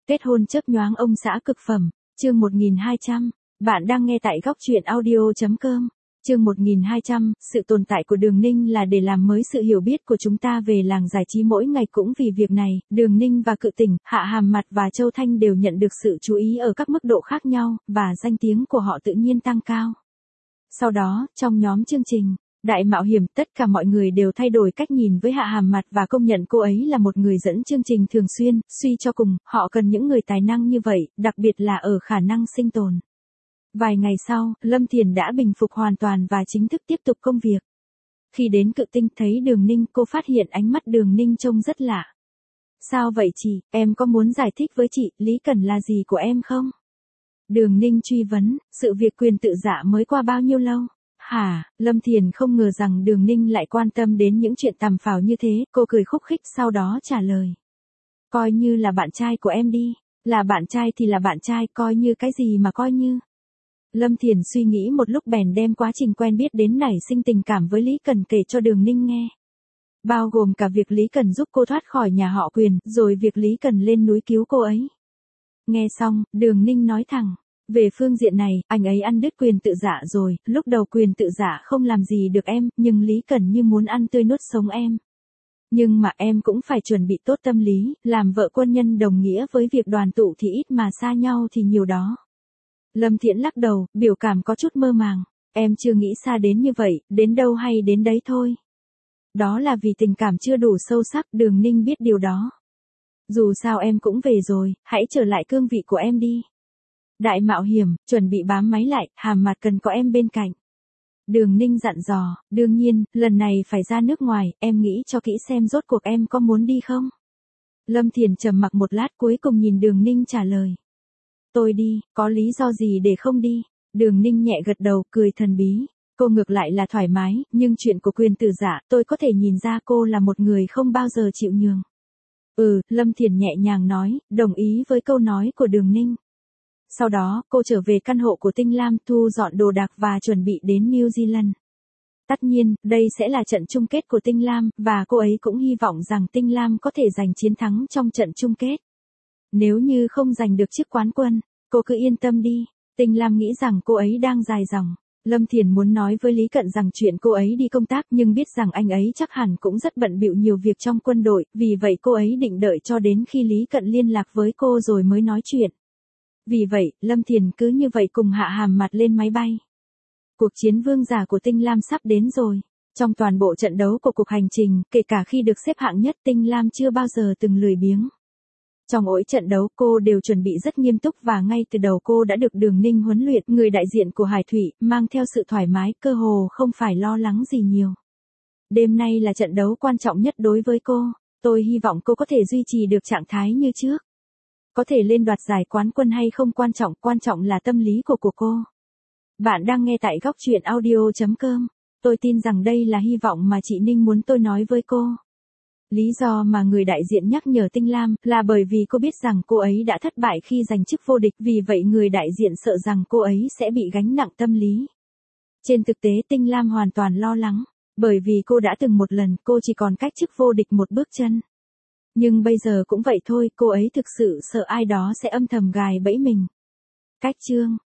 Kết hôn chớp nhoáng ông xã cực phẩm, chương 1200. Bạn đang nghe tại góc truyện audio.com. Chương 1200, sự tồn tại của Đường Ninh là để làm mới sự hiểu biết của chúng ta về làng giải trí mỗi ngày. Cũng vì việc này, Đường Ninh và Cự Tỉnh, Hạ Hàm Mặt và Châu Thanh đều nhận được sự chú ý ở các mức độ khác nhau, và danh tiếng của họ tự nhiên tăng cao. Sau đó, trong nhóm chương trình Đại Mạo Hiểm, tất cả mọi người đều thay đổi cách nhìn với Hạ Hàm Mặt và công nhận cô ấy là một người dẫn chương trình thường xuyên. Suy cho cùng, họ cần những người tài năng như vậy, đặc biệt là ở khả năng sinh tồn. Vài ngày sau, Lâm Thiền đã bình phục hoàn toàn và chính thức tiếp tục công việc. Khi đến Cự Tinh thấy Đường Ninh, cô phát hiện ánh mắt Đường Ninh trông rất lạ. Sao vậy chị, em có muốn giải thích với chị, Lý Cẩn là gì của em không? Đường Ninh truy vấn, sự việc quyền tự dạ mới qua bao nhiêu lâu? Hả, Lâm Thiền không ngờ rằng Đường Ninh lại quan tâm đến những chuyện tầm phào như thế, cô cười khúc khích sau đó trả lời. Coi như là bạn trai của em đi, là bạn trai thì là bạn trai, coi như cái gì mà coi như. Lâm Thiền suy nghĩ một lúc bèn đem quá trình quen biết đến nảy sinh tình cảm với Lý Cẩn kể cho Đường Ninh nghe. Bao gồm cả việc Lý Cẩn giúp cô thoát khỏi nhà họ Quyền, rồi việc Lý Cẩn lên núi cứu cô ấy. Nghe xong, Đường Ninh nói thẳng. Về phương diện này, anh ấy ăn đứt quyền tự dạ rồi, lúc đầu quyền tự dạ không làm gì được em, nhưng Lý Cẩn như muốn ăn tươi nuốt sống em. Nhưng mà em cũng phải chuẩn bị tốt tâm lý, làm vợ quân nhân đồng nghĩa với việc đoàn tụ thì ít mà xa nhau thì nhiều đó. Lâm Thiển lắc đầu, biểu cảm có chút mơ màng. Em chưa nghĩ xa đến như vậy, đến đâu hay đến đấy thôi. Đó là vì tình cảm chưa đủ sâu sắc, Đường Ninh biết điều đó. Dù sao em cũng về rồi, hãy trở lại cương vị của em đi. Đại Mạo Hiểm, chuẩn bị bám máy lại, Hàm Mặt cần có em bên cạnh. Đường Ninh dặn dò, đương nhiên, lần này phải ra nước ngoài, em nghĩ cho kỹ xem rốt cuộc em có muốn đi không? Lâm Thiền trầm mặc một lát cuối cùng nhìn Đường Ninh trả lời. Tôi đi, có lý do gì để không đi? Đường Ninh nhẹ gật đầu, cười thần bí. Cô ngược lại là thoải mái, nhưng chuyện của quyền tử dạ, tôi có thể nhìn ra cô là một người không bao giờ chịu nhường. Lâm Thiền nhẹ nhàng nói, đồng ý với câu nói của Đường Ninh. Sau đó, cô trở về căn hộ của Tinh Lam, thu dọn đồ đạc và chuẩn bị đến New Zealand. Tất nhiên, đây sẽ là trận chung kết của Tinh Lam, và cô ấy cũng hy vọng rằng Tinh Lam có thể giành chiến thắng trong trận chung kết. Nếu như không giành được chiếc quán quân, cô cứ yên tâm đi. Tinh Lam nghĩ rằng cô ấy đang dài dòng. Lâm Thiền muốn nói với Lý Cận rằng chuyện cô ấy đi công tác, nhưng biết rằng anh ấy chắc hẳn cũng rất bận bịu nhiều việc trong quân đội, vì vậy cô ấy định đợi cho đến khi Lý Cận liên lạc với cô rồi mới nói chuyện. Vì vậy, Lâm Thiền cứ như vậy cùng Hạ Hàm Mặt lên máy bay. Cuộc chiến vương giả của Tinh Lam sắp đến rồi. Trong toàn bộ trận đấu của cuộc hành trình, kể cả khi được xếp hạng nhất, Tinh Lam chưa bao giờ từng lười biếng. Trong mỗi trận đấu cô đều chuẩn bị rất nghiêm túc và ngay từ đầu cô đã được Đường Ninh huấn luyện, người đại diện của Hải Thủy, mang theo sự thoải mái, cơ hồ không phải lo lắng gì nhiều. Đêm nay là trận đấu quan trọng nhất đối với cô, tôi hy vọng cô có thể duy trì được trạng thái như trước. Có thể lên đoạt giải quán quân hay không quan trọng là tâm lý của cô. Bạn đang nghe tại góc truyện audio.com. Tôi tin rằng đây là hy vọng mà chị Ninh muốn tôi nói với cô. Lý do mà người đại diện nhắc nhở Tinh Lam là bởi vì cô biết rằng cô ấy đã thất bại khi giành chức vô địch, vì vậy người đại diện sợ rằng cô ấy sẽ bị gánh nặng tâm lý. Trên thực tế Tinh Lam hoàn toàn lo lắng, bởi vì cô đã từng một lần, cô chỉ còn cách chức vô địch một bước chân. Nhưng bây giờ cũng vậy thôi, cô ấy thực sự sợ ai đó sẽ âm thầm gài bẫy mình. Cách chương